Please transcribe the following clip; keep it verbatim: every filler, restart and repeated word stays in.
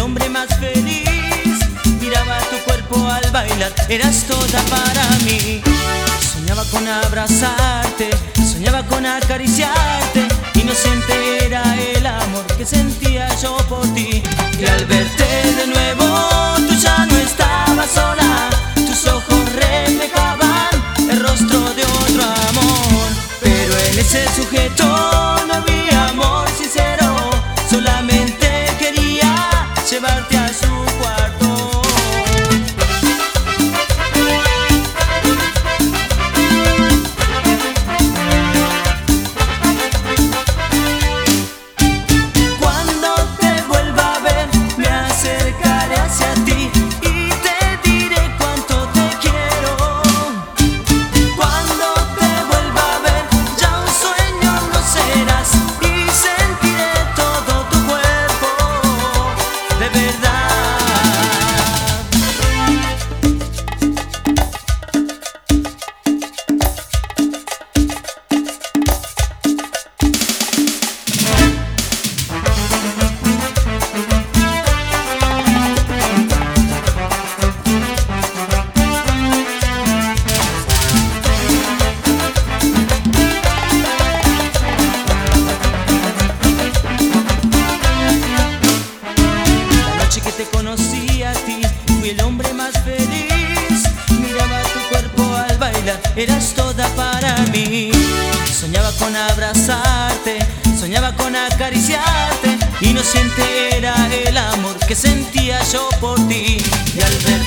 hombre más feliz. Miraba tu cuerpo al bailar, eras toda para mí. Soñaba con abrazarte, soñaba con acariciarte. Inocente era el amor que sentía yo por ti. Y al verte de nuevo, tú ya no estabas sola. Tus ojos reflejaban el rostro de otro amor. Pero en ese sujeto no había amor sincero. Solamente quería llevarte a su cuarto. Cuando te vuelva a ver, me acercaré hacia ti y te diré cuánto te quiero. Cuando te vuelva a ver, ya un sueño no serás y sentiré todo tu cuerpo de verdad. La noche que te conocí a ti, fui el hombre más feliz. Miraba tu cuerpo al bailar, eras toda para mí. Soñaba con abrazarte, soñaba con acariciarte. Inocente era el amor que sentía yo por ti. Y al ver